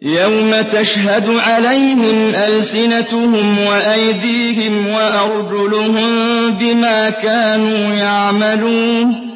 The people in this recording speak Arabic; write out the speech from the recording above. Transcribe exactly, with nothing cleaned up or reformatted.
يَوْمَ تَشْهَدُ عَلَيْهِمْ أَلْسِنَتُهُمْ وَأَيْدِيهِمْ وَأَرْجُلُهُم بِمَا كَانُوا يَعْمَلُونَ